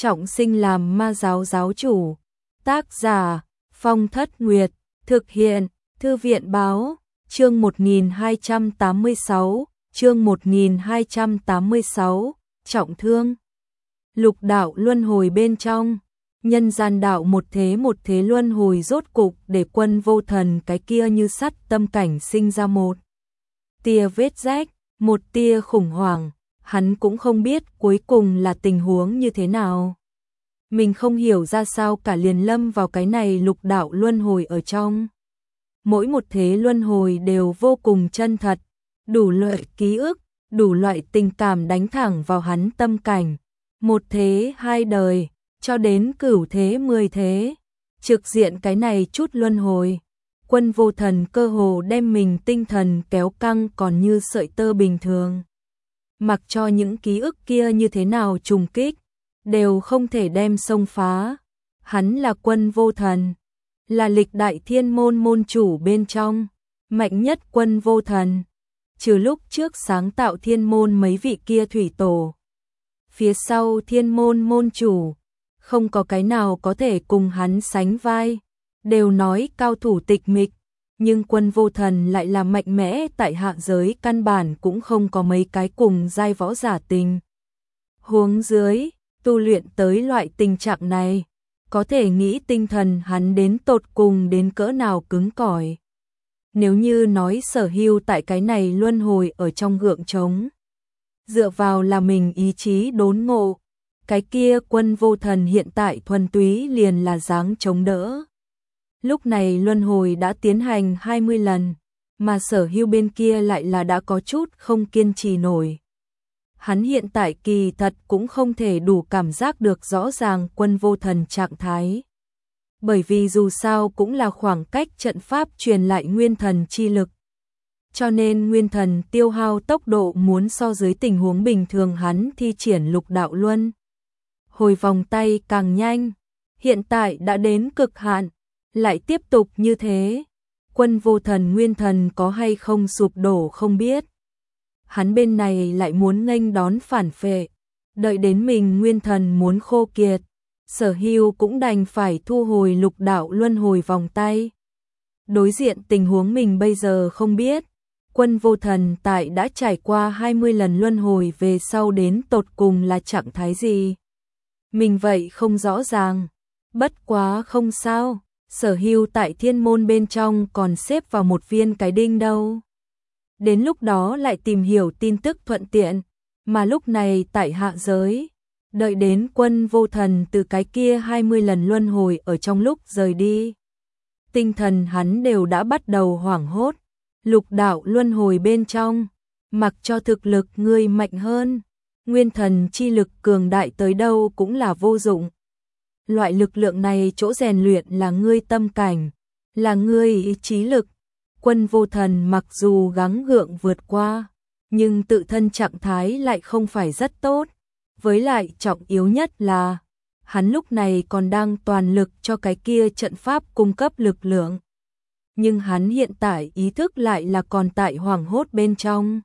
trọng sinh làm ma giáo giáo chủ. Tác giả Phong Thất Nguyệt. Thực hiện Thư viện báo. Chương 1286. Chương 1286. Trọng thương. Lục đạo luân hồi bên trong. Nhân gian đạo một thế luân hồi rốt cục để Quân Vô Thần cái kia như sắt tâm cảnh sinh ra một tia vết rách, một tia khủng hoảng. Hắn cũng không biết cuối cùng là tình huống như thế nào. Mình không hiểu ra sao cả, liền lâm vào cái này lục đạo luân hồi ở trong. Mỗi một thế luân hồi đều vô cùng chân thật, đủ loại ký ức, đủ loại tình cảm đánh thẳng vào hắn tâm cảnh. Một thế, hai đời, cho đến cửu thế, 10 thế. Trực diện cái này chút luân hồi, Quân Vô Thần cơ hồ đem mình tinh thần kéo căng còn như sợi tơ bình thường. Mặc cho những ký ức kia như thế nào trùng kích, đều không thể đem xông phá. Hắn là Quân Vô Thần, là lịch đại thiên môn môn chủ bên trong, mạnh nhất Quân Vô Thần. Trừ lúc trước sáng tạo thiên môn mấy vị kia thủy tổ, phía sau thiên môn môn chủ, không có cái nào có thể cùng hắn sánh vai. Đều nói cao thủ tịch mịch, nhưng Quân Vô Thần lại là mạnh mẽ, tại hạ giới căn bản cũng không có mấy cái cùng giai võ giả tình huống dưới tu luyện tới loại tình trạng này, có thể nghĩ tinh thần hắn đến tột cùng đến cỡ nào cứng cỏi. Nếu như nói sở hữu tại cái này luân hồi ở trong gượng trống, dựa vào là mình ý chí đốn ngộ, cái kia Quân Vô Thần hiện tại thuần túy liền là dáng chống đỡ. Lúc này luân hồi đã tiến hành 20 lần, mà sở hữu bên kia lại là đã có chút không kiên trì nổi. Hắn hiện tại kỳ thật cũng không thể đủ cảm giác được rõ ràng Quân Vô Thần trạng thái. Bởi vì dù sao cũng là khoảng cách trận pháp truyền lại nguyên thần chi lực. Cho nên nguyên thần tiêu hao tốc độ muốn so dưới tình huống bình thường hắn thi triển lục đạo luân hồi vòng tay càng nhanh. Hiện tại đã đến cực hạn, lại tiếp tục như thế, Quân Vô Thần nguyên thần có hay không sụp đổ không biết. Hắn bên này lại muốn nghênh đón phản phệ, đợi đến mình nguyên thần muốn khô kiệt, sở hữu cũng đành phải thu hồi lục đạo luân hồi vòng tay. Đối diện tình huống mình bây giờ không biết, Quân Vô Thần tại đã trải qua 20 lần luân hồi về sau đến tột cùng là trạng thái gì. Mình vậy không rõ ràng, bất quá không sao, sở hữu tại thiên môn bên trong còn xếp vào một viên cái đinh đâu. Đến lúc đó lại tìm hiểu tin tức thuận tiện, mà lúc này tại hạ giới, đợi đến Quân Vô Thần từ cái kia 20 lần luân hồi ở trong lúc rời đi. Tinh thần hắn đều đã bắt đầu hoảng hốt, lục đạo luân hồi bên trong, mặc cho thực lực ngươi mạnh hơn, nguyên thần chi lực cường đại tới đâu cũng là vô dụng. Loại lực lượng này chỗ rèn luyện là ngươi tâm cảnh, là ngươi ý chí lực. Quân Vô Thần mặc dù gắng gượng vượt qua, nhưng tự thân trạng thái lại không phải rất tốt. Với lại trọng yếu nhất là, hắn lúc này còn đang toàn lực cho cái kia trận pháp cung cấp lực lượng. Nhưng hắn hiện tại ý thức lại là còn tại hoảng hốt bên trong.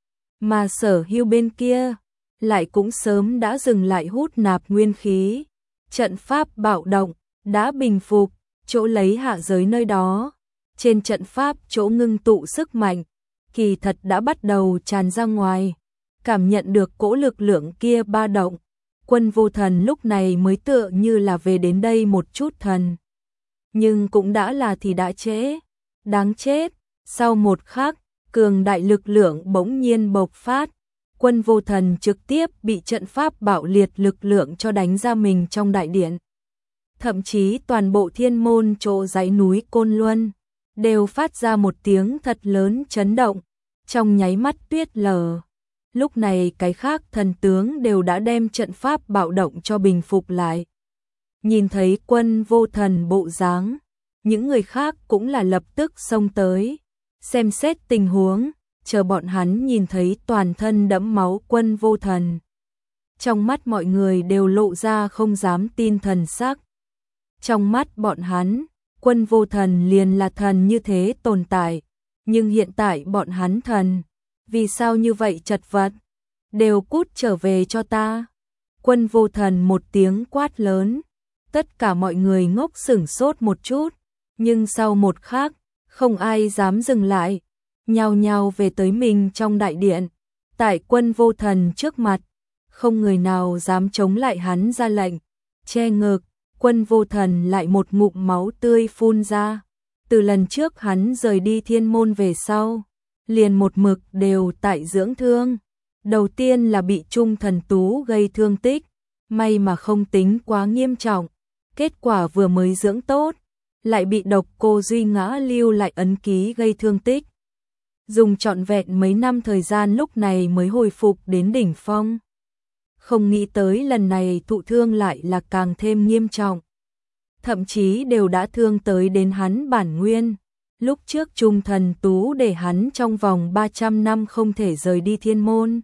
Mà sở hữu bên kia, lại cũng sớm đã dừng lại hút nạp nguyên khí. Trận pháp bạo động, đã bình phục, chỗ lấy hạ giới nơi đó. Trên trận pháp chỗ ngưng tụ sức mạnh, kỳ thật đã bắt đầu tràn ra ngoài. Cảm nhận được cỗ lực lượng kia ba động, Quân Vô Thần lúc này mới tựa như là về đến đây một chút thần. Nhưng cũng đã là thì đã trễ, đáng chết. Sau một khắc, cường đại lực lượng bỗng nhiên bộc phát. Quân Vô Thần trực tiếp bị trận pháp bạo liệt lực lượng cho đánh ra mình trong đại điện. Thậm chí toàn bộ thiên môn chỗ dãy núi Côn Luân đều phát ra một tiếng thật lớn chấn động, trong nháy mắt tuyết lở. Lúc này cái khác thần tướng đều đã đem trận pháp bạo động cho bình phục lại. Nhìn thấy Quân Vô Thần bộ dáng, những người khác cũng là lập tức xông tới, xem xét tình huống, chờ bọn hắn nhìn thấy toàn thân đẫm máu Quân Vô Thần. Trong mắt mọi người đều lộ ra không dám tin thần sắc. Trong mắt bọn hắn, Quân Vô Thần liền là thần như thế tồn tại, nhưng hiện tại bọn hắn thần, vì sao như vậy chật vật, đều cút trở về cho ta. Quân Vô Thần một tiếng quát lớn, tất cả mọi người ngốc sửng sốt một chút, nhưng sau một khắc, không ai dám dừng lại, nhao nhao về tới mình trong đại điện. Tại Quân Vô Thần trước mặt, không người nào dám chống lại hắn ra lệnh. Che ngực, Quân Vô Thần lại một ngụm máu tươi phun ra. Từ lần trước hắn rời đi thiên môn về sau, liền một mực đều tại dưỡng thương. Đầu tiên là bị Trung Thần Tú gây thương tích, may mà không tính quá nghiêm trọng. Kết quả vừa mới dưỡng tốt, lại bị Độc Cô Duy Ngã lưu lại ấn ký gây thương tích. Dùng trọn vẹn mấy năm thời gian lúc này mới hồi phục đến đỉnh phong. Không nghĩ tới lần này thụ thương lại là càng thêm nghiêm trọng. Thậm chí đều đã thương tới đến hắn bản nguyên. Lúc trước Trung Thần Tú để hắn trong vòng 300 năm không thể rời đi thiên môn.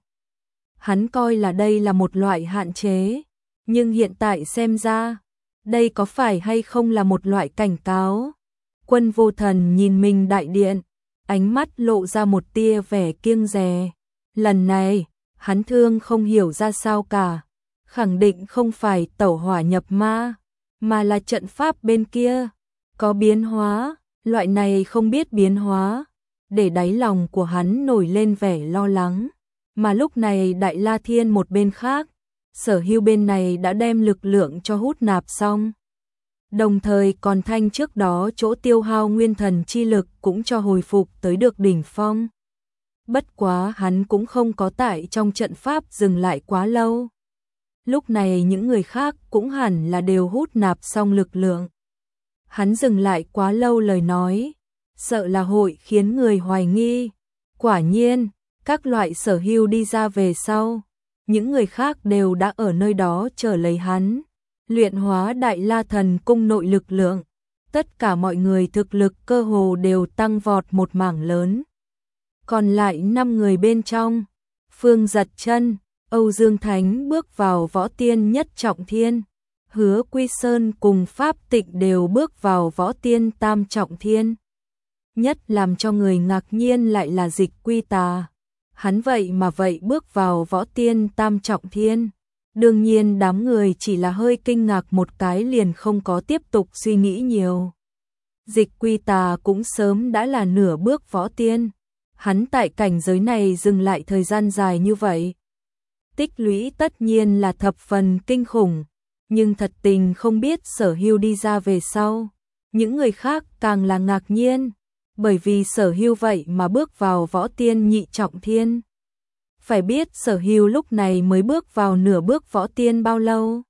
Hắn coi là đây là một loại hạn chế, nhưng hiện tại xem ra, đây có phải hay không là một loại cảnh cáo. Quân Vô Thần nhìn mình đại điện, ánh mắt lộ ra một tia vẻ kiêng dè. Lần này, hắn thương không hiểu ra sao cả, khẳng định không phải tẩu hỏa nhập ma, mà là trận pháp bên kia có biến hóa, loại này không biết biến hóa, để đáy lòng của hắn nổi lên vẻ lo lắng. Mà lúc này Đại La Thiên một bên khác, Sở Hưu bên này đã đem lực lượng cho hút nạp xong. Đồng thời còn thanh trước đó chỗ tiêu hao nguyên thần chi lực cũng cho hồi phục tới được đỉnh phong. Bất quá hắn cũng không có tại trong trận pháp dừng lại quá lâu. Lúc này những người khác cũng hẳn là đều hút nạp xong lực lượng. Hắn dừng lại quá lâu lời nói, sợ là hội khiến người hoài nghi. Quả nhiên, các loại Sở Hưu đi ra về sau, những người khác đều đã ở nơi đó chờ lấy hắn. Luyện hóa Đại La Thần Cung nội lực lượng, tất cả mọi người thực lực cơ hồ đều tăng vọt một mảng lớn. Còn lại 5 người bên trong, Phương Giật Chân, Âu Dương Thánh bước vào võ tiên nhất trọng thiên, Hứa Quy Sơn cùng Pháp Tịnh đều bước vào võ tiên tam trọng thiên. Nhất làm cho người ngạc nhiên lại là Dịch Quy Tà, hắn vậy mà bước vào võ tiên tam trọng thiên. Đương nhiên đám người chỉ là hơi kinh ngạc một cái liền không có tiếp tục suy nghĩ nhiều. Dịch Quy Tà cũng sớm đã là nửa bước võ tiên. Hắn tại cảnh giới này dừng lại thời gian dài như vậy. Tích lũy tất nhiên là thập phần kinh khủng, nhưng thật tình không biết Sở Hưu đi ra về sau. Những người khác càng là ngạc nhiên, bởi vì Sở Hưu vậy mà bước vào võ tiên nhị trọng thiên. Phải biết Sở Hưu lúc này mới bước vào nửa bước võ tiên bao lâu.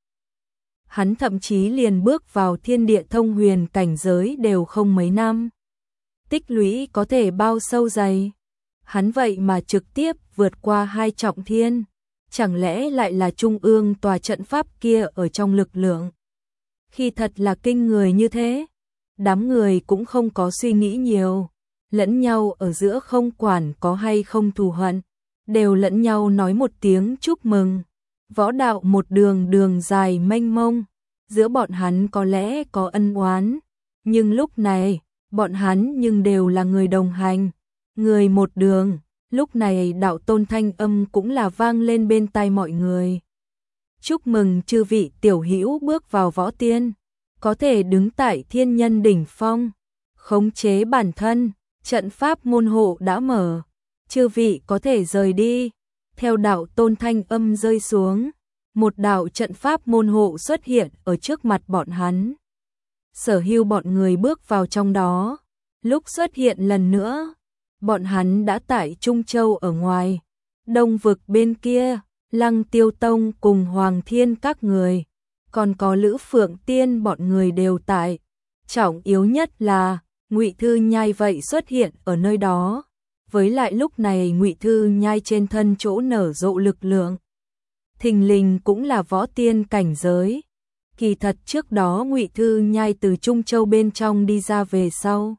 Hắn thậm chí liền bước vào thiên địa thông huyền cảnh giới đều không mấy năm. Tích lũy có thể bao sâu dày. Hắn vậy mà trực tiếp vượt qua 2 trọng thiên. Chẳng lẽ lại là trung ương tòa trận pháp kia ở trong lực lượng. Khi thật là kinh người như thế, đám người cũng không có suy nghĩ nhiều. Lẫn nhau ở giữa không quản có hay không thù hận, đều lẫn nhau nói một tiếng chúc mừng. Võ đạo một đường dài mênh mông, giữa bọn hắn có lẽ có ân oán, nhưng lúc này, bọn hắn nhưng đều là người đồng hành, người một đường. Lúc này đạo tôn thanh âm cũng là vang lên bên tai mọi người. Chúc mừng chư vị tiểu hữu bước vào võ tiên, có thể đứng tại thiên nhân đỉnh phong, khống chế bản thân, trận pháp môn hộ đã mở. Chư vị có thể rời đi. Theo đạo tôn thanh âm rơi xuống, một đạo trận pháp môn hộ xuất hiện ở trước mặt bọn hắn. Sở Hưu bọn người bước vào trong đó. Lúc xuất hiện lần nữa, bọn hắn đã tại Trung Châu ở ngoài. Đông vực bên kia, Lăng Tiêu Tông cùng Hoàng Thiên các người, còn có Lữ Phượng Tiên bọn người đều tại. Trọng yếu nhất là Ngụy Thư Nhai vậy xuất hiện ở nơi đó. Với lại lúc này Ngụy Thư Nhai trên thân chỗ nở rộ lực lượng, thình lình cũng là võ tiên cảnh giới. Kỳ thật trước đó Ngụy Thư Nhai từ Trung Châu bên trong đi ra về sau,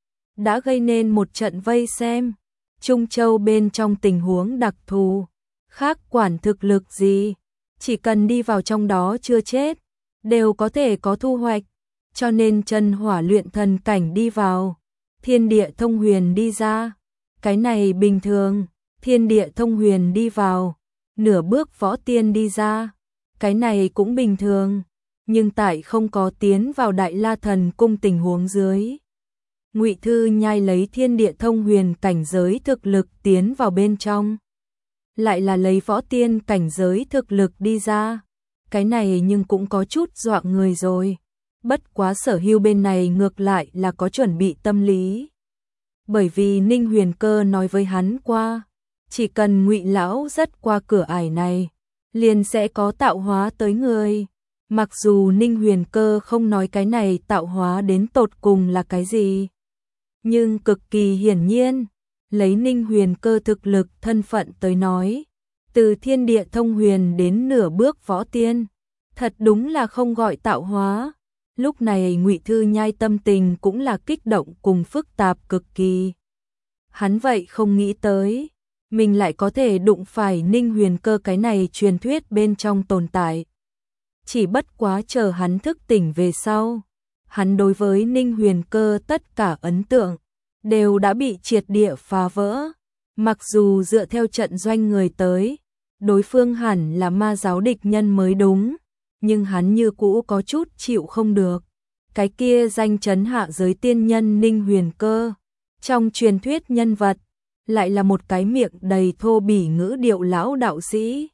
đã gây nên một trận vây xem. Trung Châu bên trong tình huống đặc thù, khác quản thực lực gì, chỉ cần đi vào trong đó chưa chết, đều có thể có thu hoạch. Cho nên chân hỏa luyện thần cảnh đi vào, thiên địa thông huyền đi ra. Cái này bình thường, thiên địa thông huyền đi vào, nửa bước võ tiên đi ra. cái này cũng bình thường, nhưng tại không có tiến vào Đại La Thần Cung tình huống dưới. Ngụy Thư Nhai lấy thiên địa thông huyền cảnh giới thực lực tiến vào bên trong. Lại là lấy võ tiên cảnh giới thực lực đi ra. Cái này nhưng cũng có chút dọa người rồi. Bất quá Sở Hưu bên này ngược lại là có chuẩn bị tâm lý. Bởi vì Ninh Huyền Cơ nói với hắn qua, chỉ cần Ngụy lão dắt qua cửa ải này, liền sẽ có tạo hóa tới người. Mặc dù Ninh Huyền Cơ không nói cái này tạo hóa đến tột cùng là cái gì, nhưng cực kỳ hiển nhiên, lấy Ninh Huyền Cơ thực lực thân phận tới nói, từ thiên địa thông huyền đến nửa bước võ tiên, thật đúng là không gọi tạo hóa. Lúc này Ngụy Thư Nhai tâm tình cũng là kích động cùng phức tạp cực kỳ. Hắn vậy không nghĩ tới, mình lại có thể đụng phải Ninh Huyền Cơ cái này truyền thuyết bên trong tồn tại. Chỉ bất quá chờ hắn thức tỉnh về sau, hắn đối với Ninh Huyền Cơ tất cả ấn tượng đều đã bị triệt địa phá vỡ. Mặc dù dựa theo trận doanh người tới, đối phương hẳn là ma giáo địch nhân mới đúng, nhưng hắn như cũ có chút chịu không được. Cái kia danh chấn hạ giới tiên nhân Ninh Huyền Cơ, trong truyền thuyết nhân vật, lại là một cái miệng đầy thô bỉ ngữ điệu lão đạo sĩ.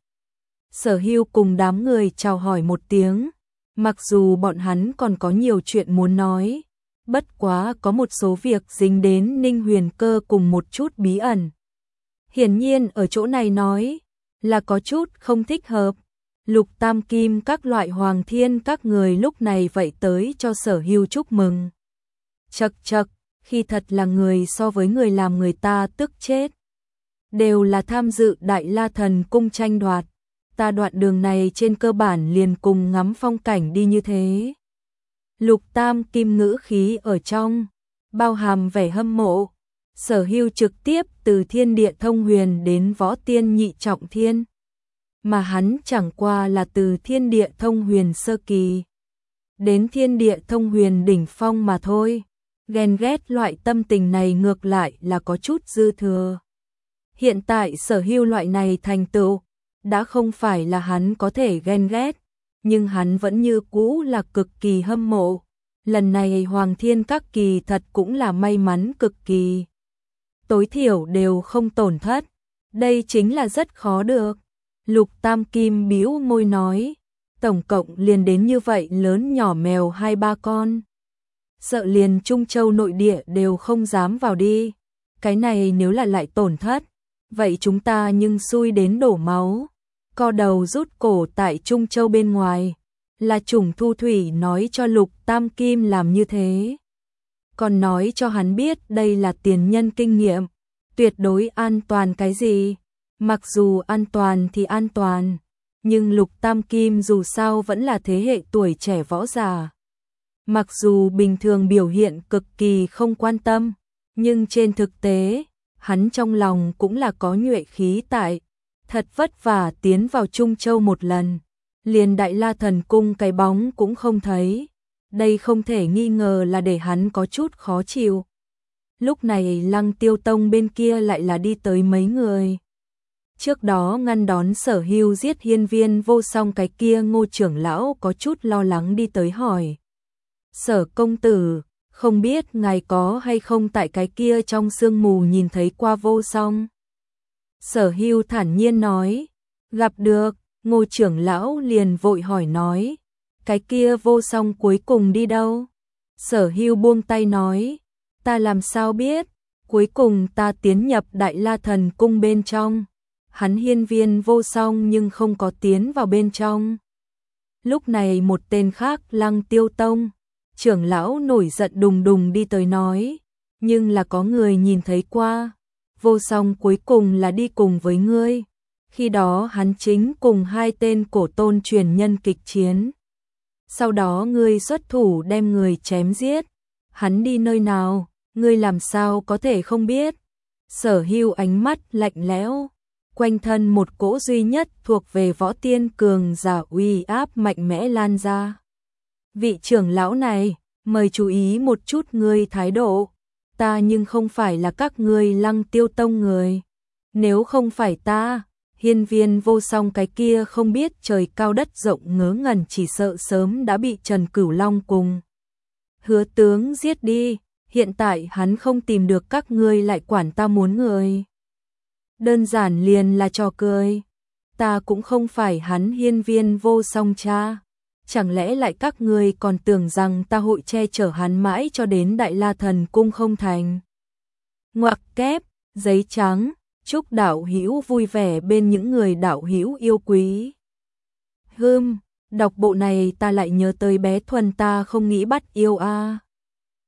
Sở Hưu cùng đám người chào hỏi một tiếng, mặc dù bọn hắn còn có nhiều chuyện muốn nói, bất quá có một số việc dính đến Ninh Huyền Cơ cùng một chút bí ẩn. Hiển nhiên ở chỗ này nói là có chút không thích hợp. Lục Tam Kim các loại Hoàng Thiên các người lúc này vậy tới cho Sở Hưu chúc mừng. Chậc chậc, khi thật là người so với người làm người ta tức chết. Đều là tham dự Đại La Thần Cung tranh đoạt. Ta đoạn đường này trên cơ bản liền cùng ngắm phong cảnh đi như thế. Lục Tam Kim ngữ khí ở trong, bao hàm vẻ hâm mộ. Sở Hưu trực tiếp từ thiên địa thông huyền đến võ tiên nhị trọng thiên. Mà hắn chẳng qua là từ thiên địa thông huyền sơ kỳ đến thiên địa thông huyền đỉnh phong mà thôi. Ghen ghét loại tâm tình này ngược lại là có chút dư thừa. Hiện tại Sở Hưu loại này thành tựu đã không phải là hắn có thể ghen ghét, nhưng hắn vẫn như cũ là cực kỳ hâm mộ. Lần này Hoàng Thiên các kỳ thật cũng là may mắn cực kỳ. Tối thiểu đều không tổn thất, đây chính là rất khó được. Lục Tam Kim bĩu môi nói, tổng cộng liền đến như vậy lớn nhỏ mèo 2-3 con. Sợ liền Trung Châu nội địa đều không dám vào đi. Cái này nếu là lại tổn thất, vậy chúng ta nhưng xui đến đổ máu. Co đầu rút cổ tại Trung Châu bên ngoài, là Trùng Thu Thủy nói cho Lục Tam Kim làm như thế. Còn nói cho hắn biết đây là tiền nhân kinh nghiệm, tuyệt đối an toàn cái gì. Mặc dù an toàn thì an toàn, nhưng Lục Tam Kim dù sao vẫn là thế hệ tuổi trẻ võ giả. Mặc dù bình thường biểu hiện cực kỳ không quan tâm, nhưng trên thực tế, hắn trong lòng cũng là có nhuệ khí tại. Thật vất vả tiến vào Trung Châu một lần, liền Đại La Thần Cung cái bóng cũng không thấy. Đây không thể nghi ngờ là để hắn có chút khó chịu. Lúc này Lăng Tiêu Tông bên kia lại là đi tới mấy người. Trước đó ngăn đón Sở Hưu giết Hiên Viên Vô Song cái kia Ngô trưởng lão có chút lo lắng đi tới hỏi. Sở công tử, không biết ngài có hay không tại cái kia trong sương mù nhìn thấy qua Vô Song? Sở Hưu thản nhiên nói, gặp được. Ngô trưởng lão liền vội hỏi nói, cái kia Vô Song cuối cùng đi đâu? Sở Hưu buông tay nói, ta làm sao biết, cuối cùng ta tiến nhập Đại La Thần Cung bên trong. Hắn Hiên Viên Vô Song nhưng không có tiến vào bên trong. Lúc này một tên khác Lăng Tiêu Tông trưởng lão nổi giận đùng đùng đi tới nói, nhưng là có người nhìn thấy qua, Vô Song cuối cùng là đi cùng với ngươi. Khi đó hắn chính cùng 2 tên cổ tôn truyền nhân kịch chiến. Sau đó ngươi xuất thủ đem người chém giết. Hắn đi nơi nào, ngươi làm sao có thể không biết? Sở Hưu ánh mắt lạnh lẽo, quanh thân một cỗ duy nhất thuộc về võ tiên cường giả uy áp mạnh mẽ lan ra. Vị trưởng lão này, mời chú ý một chút ngươi thái độ. Ta nhưng không phải là các ngươi Lăng Tiêu Tông người. Nếu không phải ta, hiên viên vô song cái kia không biết trời cao đất rộng ngớ ngẩn chỉ sợ sớm đã bị Trần Cửu Long cùng Hứa tướng giết đi, hiện tại hắn không tìm được các ngươi lại quản ta muốn người. Đơn giản liền là trò cười. Ta cũng không phải hắn hiên viên vô song cha. Chẳng lẽ lại các ngươi còn tưởng rằng ta hội che chở hắn mãi cho đến Đại La Thần Cung không thành. Ngoặc kép, giấy trắng, chúc đạo hữu vui vẻ bên những người đạo hữu yêu quý. Đọc bộ này ta lại nhớ tới bé Thuần ta không nghĩ bắt yêu a.